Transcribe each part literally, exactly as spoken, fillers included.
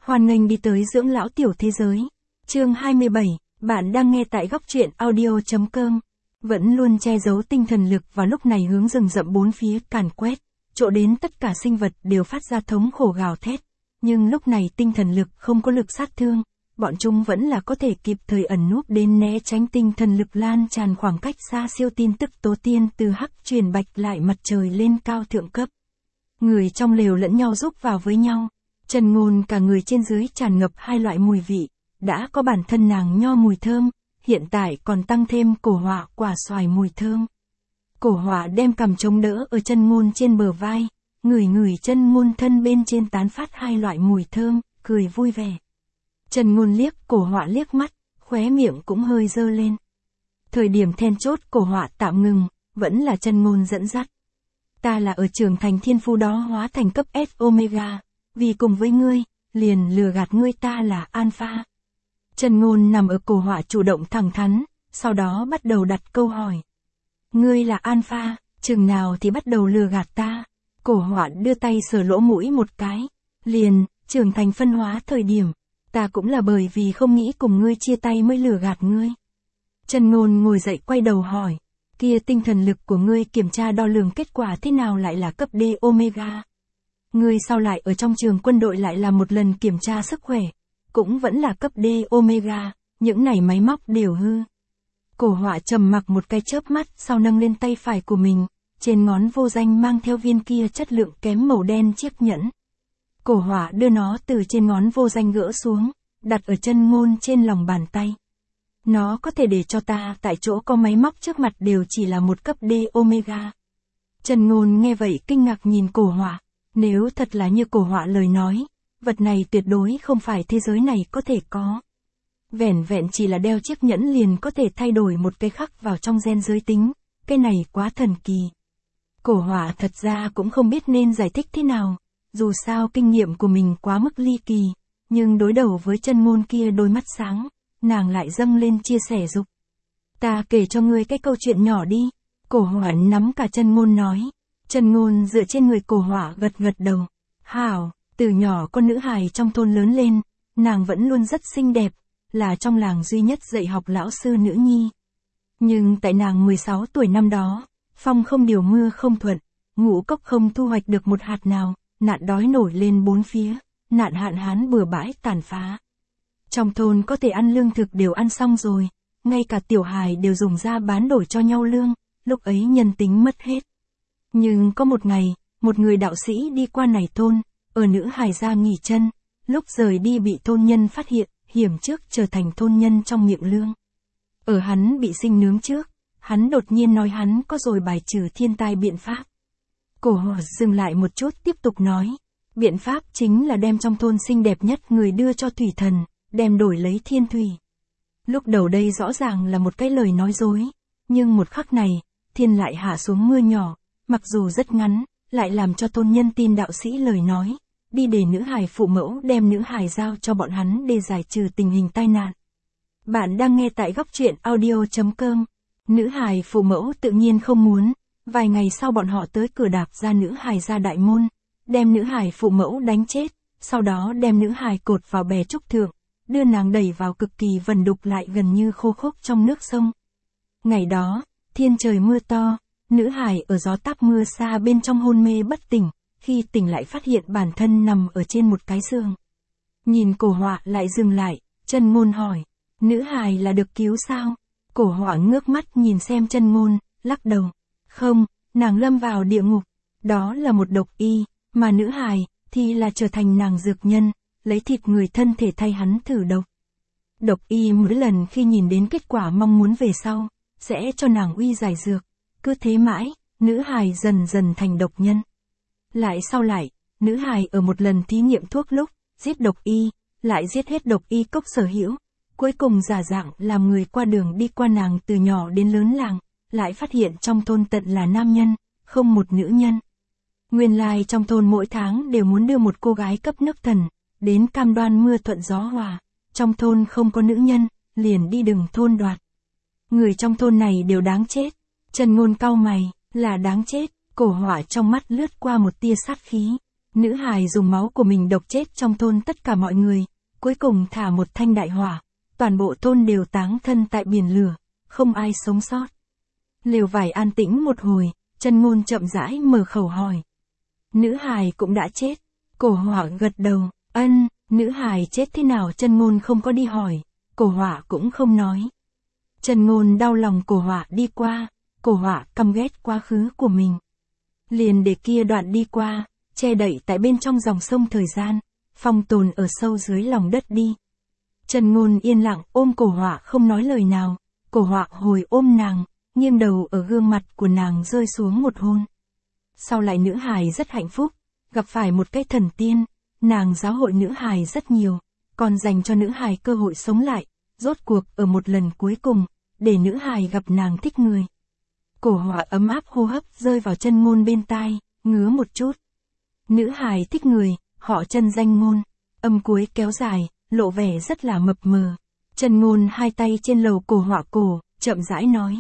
Hoan nghênh đi tới dưỡng lão tiểu thế giới. Chương hai mươi bảy, bạn đang nghe tại góc truyện audio.com. Vẫn luôn che giấu tinh thần lực vào lúc này hướng rừng rậm bốn phía càn quét, chỗ đến tất cả sinh vật đều phát ra thống khổ gào thét. Nhưng lúc này tinh thần lực không có lực sát thương, bọn chúng vẫn là có thể kịp thời ẩn núp đến né tránh tinh thần lực lan tràn khoảng cách xa siêu tin tức tố tiên từ hắc truyền bạch lại mặt trời lên cao thượng cấp. Người trong lều lẫn nhau giúp vào với nhau. Trần Ngôn cả người trên dưới tràn ngập hai loại mùi vị, đã có bản thân nàng nho mùi thơm, hiện tại còn tăng thêm cổ họa quả xoài mùi thơm. Cổ họa đem cằm chống đỡ ở Trần Ngôn trên bờ vai, ngửi ngửi Trần Ngôn thân bên trên tán phát hai loại mùi thơm, cười vui vẻ. Trần Ngôn liếc cổ họa liếc mắt, khóe miệng cũng hơi dơ lên. Thời điểm then chốt cổ họa tạm ngừng, vẫn là Trần Ngôn dẫn dắt. Ta là ở trưởng thành thiên phu đó hóa thành cấp S Omega. Vì cùng với ngươi, liền lừa gạt ngươi ta là Alpha. Trần Ngôn nằm ở cổ họa chủ động thẳng thắn, sau đó bắt đầu đặt câu hỏi. Ngươi là Alpha, chừng nào thì bắt đầu lừa gạt ta? Cổ họa đưa tay sờ lỗ mũi một cái. Liền, trưởng thành phân hóa thời điểm, ta cũng là bởi vì không nghĩ cùng ngươi chia tay mới lừa gạt ngươi. Trần Ngôn ngồi dậy quay đầu hỏi. Kia tinh thần lực của ngươi kiểm tra đo lường kết quả thế nào lại là cấp D Omega? Ngươi sao lại ở trong trường quân đội lại làm một lần kiểm tra sức khỏe, cũng vẫn là cấp D Omega, những này máy móc đều hư. Cổ họa trầm mặc một cái chớp mắt sau nâng lên tay phải của mình, trên ngón vô danh mang theo viên kia chất lượng kém màu đen chiếc nhẫn. Cổ họa đưa nó từ trên ngón vô danh gỡ xuống, đặt ở Trần Ngôn trên lòng bàn tay. Nó có thể để cho ta tại chỗ có máy móc trước mặt đều chỉ là một cấp D Omega. Trần Ngôn nghe vậy kinh ngạc nhìn cổ họa. Nếu thật là như cổ họa lời nói, vật này tuyệt đối không phải thế giới này có thể có. Vẻn vẹn chỉ là đeo chiếc nhẫn liền có thể thay đổi một cái khắc vào trong gen giới tính, cái này quá thần kỳ. Cổ họa thật ra cũng không biết nên giải thích thế nào, dù sao kinh nghiệm của mình quá mức ly kỳ, nhưng đối đầu với Trần Ngôn kia đôi mắt sáng, nàng lại dâng lên chia sẻ dục. Ta kể cho ngươi cái câu chuyện nhỏ đi, cổ họa nắm cả Trần Ngôn nói. Trần Ngôn dựa trên người cổ họa gật gật đầu. Hảo, từ nhỏ con nữ hài trong thôn lớn lên, nàng vẫn luôn rất xinh đẹp, là trong làng duy nhất dạy học lão sư nữ nhi. Nhưng tại nàng mười sáu tuổi năm đó, phong không điều mưa không thuận, ngũ cốc không thu hoạch được một hạt nào, nạn đói nổi lên bốn phía, nạn hạn hán bừa bãi tàn phá. Trong thôn có thể ăn lương thực đều ăn xong rồi, ngay cả tiểu hài đều dùng ra bán đổi cho nhau lương, lúc ấy nhân tính mất hết. Nhưng có một ngày, một người đạo sĩ đi qua này thôn, ở nữ hài gia nghỉ chân, lúc rời đi bị thôn nhân phát hiện, hiểm trước trở thành thôn nhân trong miệng lương. Ở hắn bị sinh nướng trước, hắn đột nhiên nói hắn có rồi bài trừ thiên tai biện pháp. Cổ họa dừng lại một chút tiếp tục nói, biện pháp chính là đem trong thôn xinh đẹp nhất người đưa cho thủy thần, đem đổi lấy thiên thủy. Lúc đầu đây rõ ràng là một cái lời nói dối, nhưng một khắc này, thiên lại hạ xuống mưa nhỏ. Mặc dù rất ngắn, lại làm cho thôn nhân tin đạo sĩ lời nói, đi để nữ hài phụ mẫu đem nữ hài giao cho bọn hắn để giải trừ tình hình tai nạn. Bạn đang nghe tại góc truyện audio.com. Nữ hài phụ mẫu tự nhiên không muốn, vài ngày sau bọn họ tới cửa đạp ra nữ hài ra đại môn, đem nữ hài phụ mẫu đánh chết, sau đó đem nữ hài cột vào bè trúc thượng, đưa nàng đẩy vào cực kỳ vần đục lại gần như khô khốc trong nước sông. Ngày đó, thiên trời mưa to. Nữ hài ở gió táp mưa xa bên trong hôn mê bất tỉnh, khi tỉnh lại phát hiện bản thân nằm ở trên một cái giường. Nhìn cổ họa lại dừng lại, Trần Ngôn hỏi, nữ hài là được cứu sao? Cổ họa ngước mắt nhìn xem Trần Ngôn, lắc đầu. Không, nàng lâm vào địa ngục, đó là một độc y, mà nữ hài, thì là trở thành nàng dược nhân, lấy thịt người thân thể thay hắn thử độc. Độc y mỗi lần khi nhìn đến kết quả mong muốn về sau, sẽ cho nàng uy giải dược. Cứ thế mãi, nữ hài dần dần thành độc nhân. Lại sau lại, nữ hài ở một lần thí nghiệm thuốc lúc, giết độc y, lại giết hết độc y cốc sở hữu. Cuối cùng giả dạng làm người qua đường đi qua nàng từ nhỏ đến lớn làng, lại phát hiện trong thôn tận là nam nhân, không một nữ nhân. Nguyên lai trong thôn mỗi tháng đều muốn đưa một cô gái cấp nước thần, đến cam đoan mưa thuận gió hòa. Trong thôn không có nữ nhân, liền đi đừng thôn đoạt. Người trong thôn này đều đáng chết. Trần Ngôn cau mày, là đáng chết, cổ họa trong mắt lướt qua một tia sát khí. Nữ hài dùng máu của mình độc chết trong thôn tất cả mọi người, cuối cùng thả một thanh đại hỏa, toàn bộ thôn đều táng thân tại biển lửa, không ai sống sót. Lều vải an tĩnh một hồi, Chân Ngôn chậm rãi mở khẩu hỏi. Nữ hài cũng đã chết. Cổ Hỏa gật đầu, ân, nữ hài chết thế nào Chân Ngôn không có đi hỏi, Cổ Hỏa cũng không nói. Chân Ngôn đau lòng Cổ Hỏa đi qua, Cổ Hỏa căm ghét quá khứ của mình. Liền để kia đoạn đi qua, che đậy tại bên trong dòng sông thời gian, phong tồn ở sâu dưới lòng đất đi. Chân Ngôn yên lặng ôm Cổ Hỏa không nói lời nào, Cổ Hỏa hồi ôm nàng, nghiêng đầu ở gương mặt của nàng rơi xuống một hôn. Sau lại nữ hài rất hạnh phúc, gặp phải một cái thần tiên, nàng giáo hội nữ hài rất nhiều, còn dành cho nữ hài cơ hội sống lại, rốt cuộc ở một lần cuối cùng, để nữ hài gặp nàng thích người. Cổ Hỏa ấm áp hô hấp rơi vào Chân Ngôn bên tai, ngứa một chút. Nữ hài thích người, họ Chân danh Ngôn, âm cuối kéo dài, lộ vẻ rất là mập mờ. Chân Ngôn hai tay trên lầu Cổ Hỏa cổ, chậm rãi nói.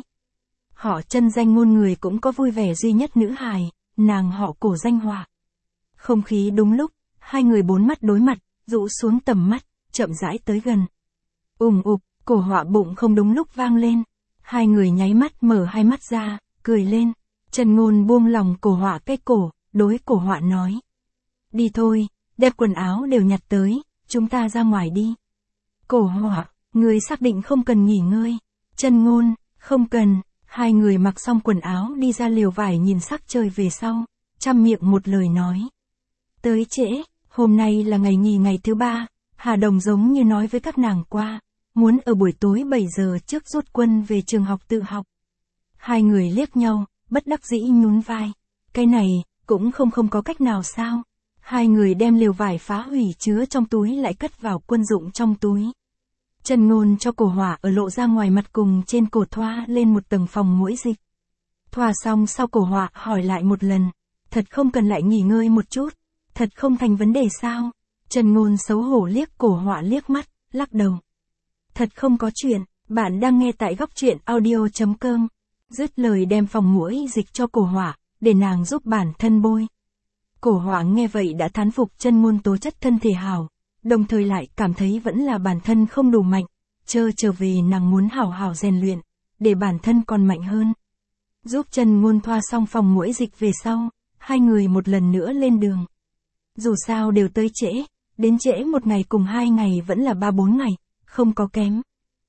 Họ Chân danh Ngôn người cũng có vui vẻ duy nhất nữ hài, nàng họ Cổ danh Hỏa. Không khí đúng lúc, hai người bốn mắt đối mặt, rũ xuống tầm mắt, chậm rãi tới gần. Ùng ục, Cổ Hỏa bụng không đúng lúc vang lên. Hai người nháy mắt mở hai mắt ra, cười lên. Chân Ngôn buông lòng Cổ Hỏa cái cổ, đối Cổ Hỏa nói. Đi thôi, đem quần áo đều nhặt tới, chúng ta ra ngoài đi. Cổ Hỏa, người xác định không cần nghỉ ngơi. Chân Ngôn, không cần. Hai người mặc xong quần áo đi ra lều vải nhìn sắc trời về sau, chăm miệng một lời nói. Tới trễ, hôm nay là ngày nghỉ ngày thứ ba, Hà Đồng giống như nói với các nàng qua, muốn ở buổi tối bảy giờ trước rút quân về trường học tự học. Hai người liếc nhau, bất đắc dĩ nhún vai. Cái này, cũng không không có cách nào sao. Hai người đem lều vải phá hủy chứa trong túi lại cất vào quân dụng trong túi. Chân Ngôn cho Cổ Hỏa ở lộ ra ngoài mặt cùng trên cổ thoa lên một tầng phòng muỗi dịch. Thoa xong sau Cổ Hỏa hỏi lại một lần. Thật không cần lại nghỉ ngơi một chút. Thật không thành vấn đề sao? Chân Ngôn xấu hổ liếc Cổ Hỏa liếc mắt, lắc đầu. Thật không có chuyện, bạn đang nghe tại góc truyện audio chấm com. Dứt lời đem phòng muỗi dịch cho Cổ Hỏa, để nàng giúp bản thân bôi. Cổ Hỏa nghe vậy đã thán phục Chân Ngôn tố chất thân thể hảo, đồng thời lại cảm thấy vẫn là bản thân không đủ mạnh, chờ trở về nàng muốn hảo hảo rèn luyện, để bản thân còn mạnh hơn. Giúp Chân Ngôn thoa xong phòng muỗi dịch về sau, hai người một lần nữa lên đường. Dù sao đều tới trễ, đến trễ một ngày cùng hai ngày vẫn là ba bốn ngày, không có kém.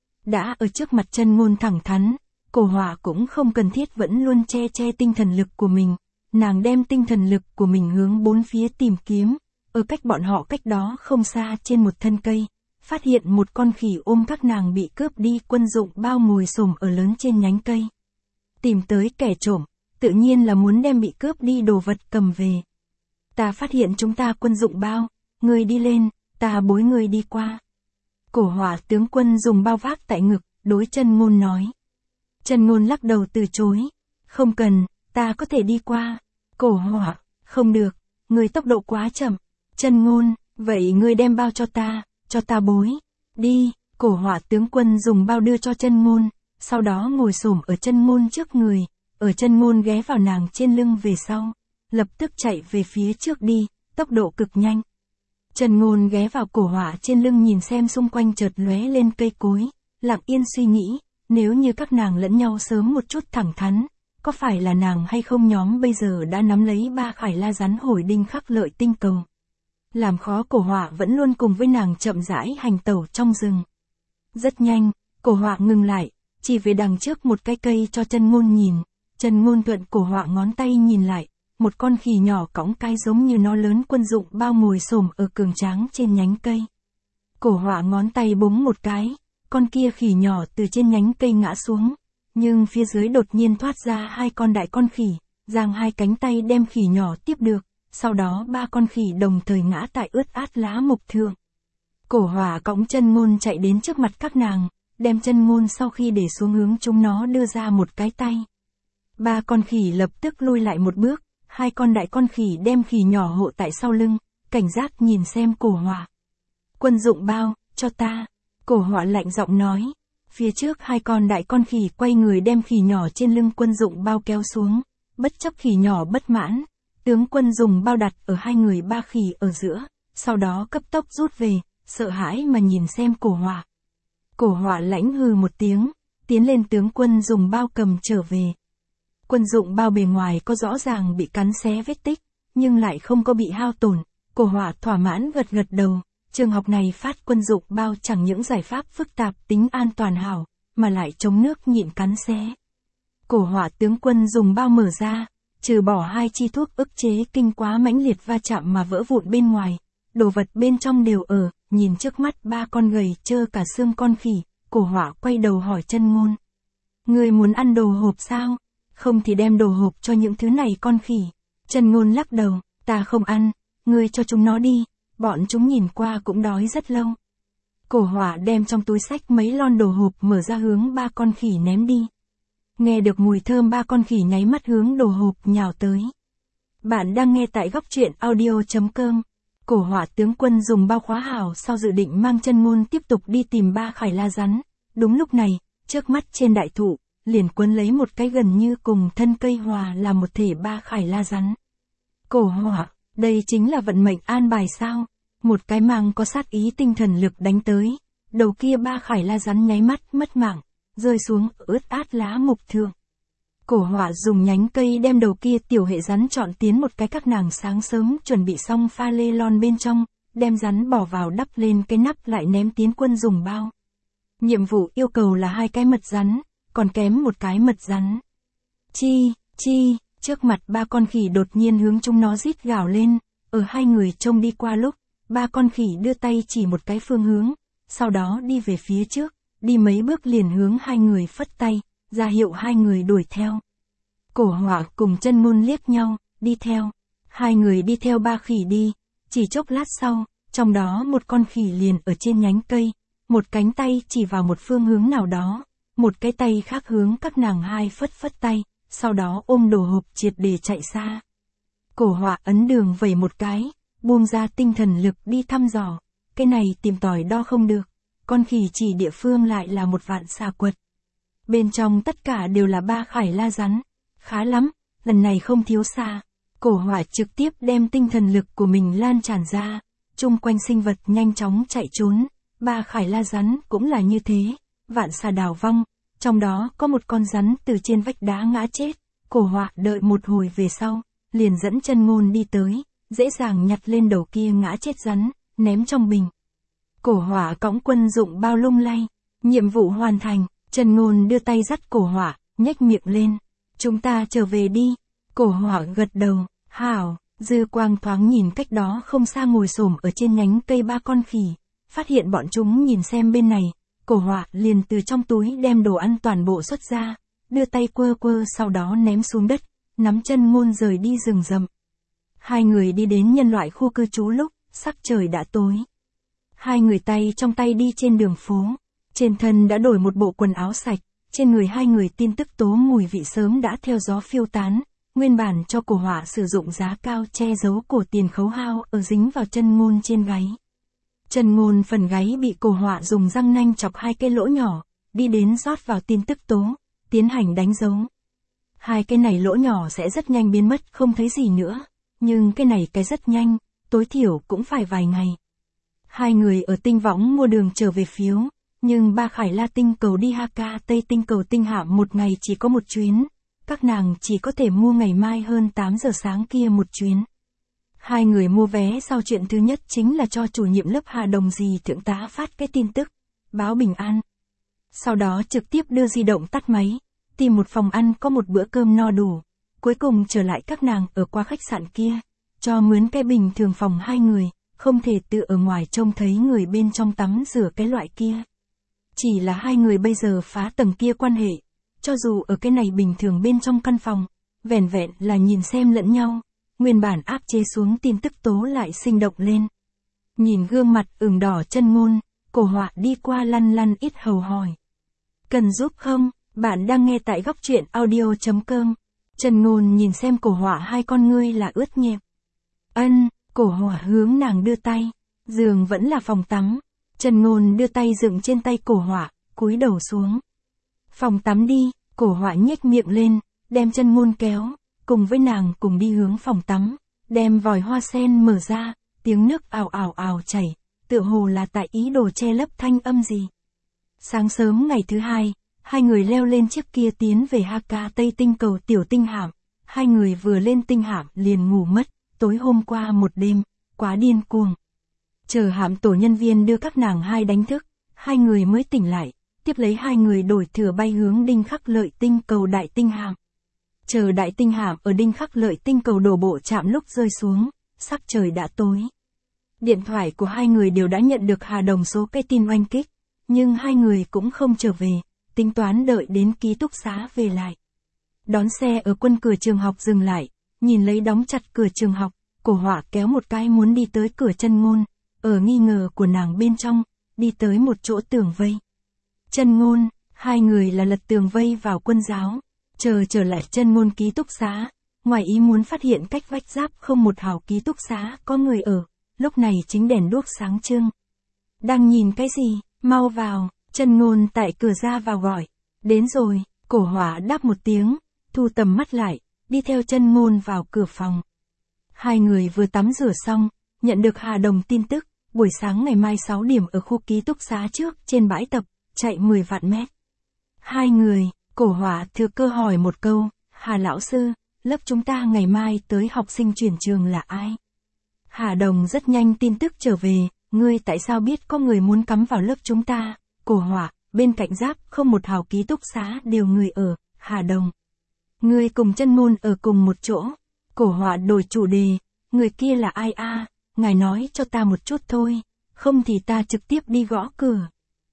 Đã ở trước mặt Chân Ngôn thẳng thắn, Cổ Hỏa cũng không cần thiết vẫn luôn che che tinh thần lực của mình, nàng đem tinh thần lực của mình hướng bốn phía tìm kiếm, ở cách bọn họ cách đó không xa trên một thân cây, phát hiện một con khỉ ôm các nàng bị cướp đi quân dụng bao ngồi xổm ở lớn trên nhánh cây. Tìm tới kẻ trộm, tự nhiên là muốn đem bị cướp đi đồ vật cầm về. Ta phát hiện chúng ta quân dụng bao, người đi lên, ta bối người đi qua. Cổ Hỏa tướng quân dùng bao vác tại ngực, đối Chân Ngôn nói. Chân Ngôn lắc đầu từ chối. Không cần, ta có thể đi qua. Cổ Hỏa, không được, người tốc độ quá chậm. Chân Ngôn, vậy ngươi đem bao cho ta, cho ta bối. Đi, Cổ Hỏa tướng quân dùng bao đưa cho Chân Ngôn, sau đó ngồi xổm ở Chân Ngôn trước người, ở Chân Ngôn ghé vào nàng trên lưng về sau, lập tức chạy về phía trước đi, tốc độ cực nhanh. Chân Ngôn ghé vào Cổ Hỏa trên lưng nhìn xem xung quanh chợt lóe lên cây cối, lặng yên suy nghĩ, nếu như các nàng lẫn nhau sớm một chút thẳng thắn, có phải là nàng hay không nhóm bây giờ đã nắm lấy ba khải la rắn hồi đinh khắc lợi tinh cầu. Làm khó Cổ Hỏa vẫn luôn cùng với nàng chậm rãi hành tẩu trong rừng. Rất nhanh, Cổ Hỏa ngừng lại, chỉ về đằng trước một cái cây cho Chân Ngôn nhìn, Chân Ngôn thuận Cổ Hỏa ngón tay nhìn lại, một con khỉ nhỏ cõng cái giống như nó lớn quân dụng bao ngồi xổm ở cường tráng trên nhánh cây. Cổ Hỏa ngón tay búng một cái, con kia khỉ nhỏ từ trên nhánh cây ngã xuống, nhưng phía dưới đột nhiên thoát ra hai con đại con khỉ, giang hai cánh tay đem khỉ nhỏ tiếp được, sau đó ba con khỉ đồng thời ngã tại ướt át lá mục thượng. Cổ Hỏa cõng Chân Ngôn chạy đến trước mặt các nàng, đem Chân Ngôn sau khi để xuống hướng chúng nó đưa ra một cái tay. Ba con khỉ lập tức lui lại một bước, hai con đại con khỉ đem khỉ nhỏ hộ tại sau lưng, cảnh giác nhìn xem Cổ Hỏa. Quân dụng bao, cho ta. Cổ Hỏa lạnh giọng nói. Phía trước hai con đại con khỉ quay người đem khỉ nhỏ trên lưng quân dụng bao kéo xuống, bất chấp khỉ nhỏ bất mãn. Tướng quân dùng bao đặt ở hai người ba khỉ ở giữa, sau đó cấp tốc rút về, sợ hãi mà nhìn xem Cổ Họa. Cổ Họa lãnh hừ một tiếng, tiến lên tướng quân dùng bao cầm trở về. Quân dụng bao bề ngoài có rõ ràng bị cắn xé vết tích, nhưng lại không có bị hao tổn. Cổ Họa thỏa mãn gật gật đầu, trường học này phát quân dụng bao chẳng những giải pháp phức tạp tính an toàn hảo, mà lại chống nước nhịn cắn xé. Cổ Họa tướng quân dùng bao mở ra, trừ bỏ hai chi thuốc ức chế kinh quá mãnh liệt va chạm mà vỡ vụn bên ngoài, đồ vật bên trong đều ở, nhìn trước mắt ba con gầy trơ cả xương con khỉ, Cổ Họa quay đầu hỏi Chân Ngôn. Ngươi muốn ăn đồ hộp sao? Không thì đem đồ hộp cho những thứ này con khỉ. Chân Ngôn lắc đầu, ta không ăn, ngươi cho chúng nó đi, bọn chúng nhìn qua cũng đói rất lâu. Cổ Họa đem trong túi xách mấy lon đồ hộp mở ra hướng ba con khỉ ném đi. Nghe được mùi thơm ba con khỉ nháy mắt hướng đồ hộp nhào tới. Bạn đang nghe tại góc truyện audio chấm com. Cổ Họa tướng quân dùng bao khóa hảo sau dự định mang Chân Ngôn tiếp tục đi tìm ba khải la rắn. Đúng lúc này, trước mắt trên đại thụ, liền quấn lấy một cái gần như cùng thân cây hòa là một thể ba khải la rắn. Cổ Họa, đây chính là vận mệnh an bài sao? Một cái mang có sát ý tinh thần lực đánh tới. Đầu kia ba khải la rắn nháy mắt mất mạng, rơi xuống ướt át lá mục thượng. Cổ Họa dùng nhánh cây đem đầu kia tiểu hệ rắn chọn tiến một cái các nàng sáng sớm chuẩn bị xong pha lê lon bên trong, đem rắn bỏ vào đắp lên cái nắp lại ném tiến quân dùng bao. Nhiệm vụ yêu cầu là hai cái mật rắn, còn kém một cái mật rắn. Chi, chi, trước mặt ba con khỉ đột nhiên hướng chúng nó rít gào lên, ở hai người trông đi qua lúc, ba con khỉ đưa tay chỉ một cái phương hướng, sau đó đi về phía trước, đi mấy bước liền hướng hai người phất tay, ra hiệu hai người đuổi theo. Cổ Họa cùng Chân Ngôn liếc nhau, đi theo. Hai người đi theo ba khỉ đi, chỉ chốc lát sau, trong đó một con khỉ liền ở trên nhánh cây, một cánh tay chỉ vào một phương hướng nào đó, một cái tay khác hướng các nàng hai phất phất tay, sau đó ôm đồ hộp triệt để chạy xa. Cổ Họa ấn đường vẩy một cái, buông ra tinh thần lực đi thăm dò, cái này tìm tòi đo không được, con khỉ chỉ địa phương lại là một vạn xà quật. Bên trong tất cả đều là ba khải la rắn, khá lắm, lần này không thiếu xà. Cổ Họa trực tiếp đem tinh thần lực của mình lan tràn ra, chung quanh sinh vật nhanh chóng chạy trốn, ba khải la rắn cũng là như thế, vạn xà đào vong, trong đó có một con rắn từ trên vách đá ngã chết. Cổ Họa đợi một hồi về sau, liền dẫn Chân Ngôn đi tới, dễ dàng nhặt lên đầu kia ngã chết rắn, ném trong bình. Cổ Họa cõng quân dụng bao lung lay, nhiệm vụ hoàn thành. Chân Ngôn đưa tay dắt Cổ Họa, nhếch miệng lên. Chúng ta trở về đi. Cổ Họa gật đầu, hảo. Dư quang thoáng nhìn cách đó không xa ngồi xổm ở trên nhánh cây ba con khỉ, phát hiện bọn chúng nhìn xem bên này. Cổ Họa liền từ trong túi đem đồ ăn toàn bộ xuất ra, đưa tay quơ quơ sau đó ném xuống đất, nắm Chân Ngôn rời đi rừng rậm. Hai người đi đến nhân loại khu cư trú lúc, sắc trời đã tối. Hai người tay trong tay đi trên đường phố. Trên thân đã đổi một bộ quần áo sạch, trên người hai người tin tức tố mùi vị sớm đã theo gió phiêu tán, nguyên bản cho Cổ Họa sử dụng giá cao che giấu cổ tiền khấu hao ở dính vào Chân Ngôn trên gáy. Chân Ngôn phần gáy bị Cổ Họa dùng răng nanh chọc hai cái lỗ nhỏ, đi đến rót vào tin tức tố, tiến hành đánh dấu. Hai cái này lỗ nhỏ sẽ rất nhanh biến mất không thấy gì nữa, nhưng cái này cái rất nhanh, tối thiểu cũng phải vài ngày. Hai người ở tinh võng mua đường trở về phiếu. Nhưng ba khải la tinh cầu đi Haka Tây tinh cầu tinh hạ một ngày chỉ có một chuyến, các nàng chỉ có thể mua ngày mai hơn tám giờ sáng kia một chuyến. Hai người mua vé sau chuyện thứ nhất chính là cho chủ nhiệm lớp Hà Đồng Dì thượng tá phát cái tin tức, báo bình an. Sau đó trực tiếp đưa di động tắt máy, tìm một phòng ăn có một bữa cơm no đủ, cuối cùng trở lại các nàng ở qua khách sạn kia, cho mướn cái bình thường phòng hai người, không thể tự ở ngoài trông thấy người bên trong tắm rửa cái loại kia. Chỉ là hai người bây giờ phá tầng kia quan hệ, cho dù ở cái này bình thường bên trong căn phòng, vẻn vẹn là nhìn xem lẫn nhau, nguyên bản áp chế xuống tin tức tố lại sinh động lên. Nhìn gương mặt ửng đỏ Chân Ngôn, Cổ Họa đi qua lăn lăn ít hầu hỏi. Cần giúp không? Bạn đang nghe tại góc truyện audio chấm com. Chân Ngôn nhìn xem Cổ Họa hai con ngươi là ướt nhẹp. Ân, Cổ Họa hướng nàng đưa tay, giường vẫn là phòng tắm. Chân Ngôn đưa tay dựng trên tay Cổ Họa, cúi đầu xuống. Phòng tắm đi, Cổ Họa nhếch miệng lên, đem Chân Ngôn kéo, cùng với nàng cùng đi hướng phòng tắm, đem vòi hoa sen mở ra, tiếng nước ào ào ào chảy, tựa hồ là tại ý đồ che lấp thanh âm gì. Sáng sớm ngày thứ hai, hai người leo lên chiếc kia tiến về Haka Tây tinh cầu tiểu tinh hạm, hai người vừa lên tinh hạm liền ngủ mất, tối hôm qua một đêm, quá điên cuồng. Chờ hạm tổ nhân viên đưa các nàng hai đánh thức, hai người mới tỉnh lại, tiếp lấy hai người đổi thừa bay hướng Đinh Khắc Lợi tinh cầu đại tinh hạm. Chờ đại tinh hạm ở Đinh Khắc Lợi tinh cầu đổ bộ chạm lúc rơi xuống, sắc trời đã tối. Điện thoại của hai người đều đã nhận được Hà Đồng số cái tin oanh kích, nhưng hai người cũng không trở về, tính toán đợi đến ký túc xá về lại. Đón xe ở quân cửa trường học dừng lại, nhìn lấy đóng chặt cửa trường học, Cổ Họa kéo một cái muốn đi tới cửa Chân Ngôn, ở nghi ngờ của nàng bên trong, đi tới một chỗ tường vây. Chân Ngôn, hai người là lật tường vây vào quân giáo, chờ trở lại Chân Ngôn ký túc xá, ngoài ý muốn phát hiện cách vách giáp không một hào ký túc xá có người ở, lúc này chính đèn đuốc sáng trưng. Đang nhìn cái gì, mau vào, Chân Ngôn tại cửa ra vào gọi. Đến rồi, Cổ Họa đáp một tiếng, thu tầm mắt lại, đi theo Chân Ngôn vào cửa phòng. Hai người vừa tắm rửa xong, nhận được Hà Đồng tin tức, buổi sáng ngày mai sáu điểm ở khu ký túc xá trước trên bãi tập, chạy mười vạn mét. Hai người, Cổ Họa thừa cơ hỏi một câu, Hà lão sư, lớp chúng ta ngày mai tới học sinh chuyển trường là ai? Hà Đồng rất nhanh tin tức trở về, ngươi tại sao biết có người muốn cắm vào lớp chúng ta? Cổ Họa, bên cạnh giáp không một hào ký túc xá đều người ở. Hà Đồng, ngươi cùng Chân Ngôn ở cùng một chỗ. Cổ Họa đổi chủ đề, người kia là ai a? À? Ngài nói cho ta một chút thôi, không thì ta trực tiếp đi gõ cửa.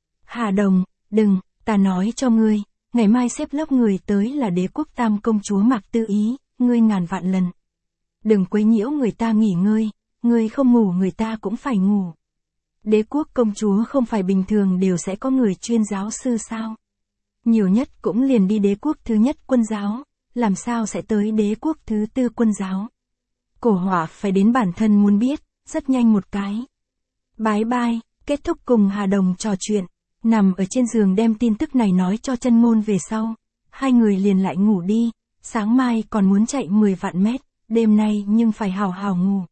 Hà Đồng, đừng, ta nói cho ngươi, ngày mai xếp lớp người tới là Đế Quốc Tam công chúa Mạc Tư Ý, ngươi ngàn vạn lần. Đừng quấy nhiễu người ta nghỉ ngơi, ngươi không ngủ người ta cũng phải ngủ. Đế Quốc công chúa không phải bình thường đều sẽ có người chuyên giáo sư sao? Nhiều nhất cũng liền đi Đế Quốc thứ nhất quân giáo, làm sao sẽ tới Đế Quốc thứ tư quân giáo? Cổ Họa phải đến bản thân muốn biết, rất nhanh một cái. Bái bai, kết thúc cùng Hà Đồng trò chuyện, nằm ở trên giường đem tin tức này nói cho Chân Ngôn về sau. Hai người liền lại ngủ đi, sáng mai còn muốn chạy mười vạn mét, đêm nay nhưng phải hào hào ngủ.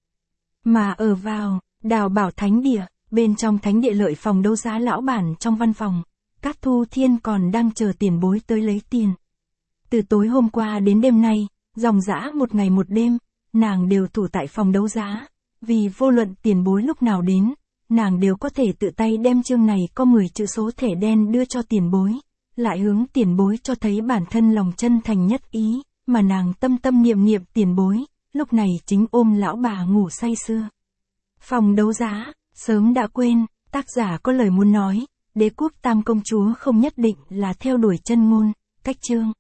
Mà ở vào, Đào Bảo Thánh Địa, bên trong Thánh Địa Lợi phòng đấu giá lão bản trong văn phòng, Cát Thu Thiên còn đang chờ tiền bối tới lấy tiền. Từ tối hôm qua đến đêm nay, dòng dã một ngày một đêm, nàng đều thủ tại phòng đấu giá, vì vô luận tiền bối lúc nào đến, nàng đều có thể tự tay đem chương này có mười chữ số thẻ đen đưa cho tiền bối, lại hướng tiền bối cho thấy bản thân lòng chân thành nhất ý, mà nàng tâm tâm niệm niệm tiền bối, lúc này chính ôm lão bà ngủ say sưa. Phòng đấu giá, sớm đã quên, tác giả có lời muốn nói, Đế Quốc Tam công chúa không nhất định là theo đuổi Chân Ngôn, cách chương.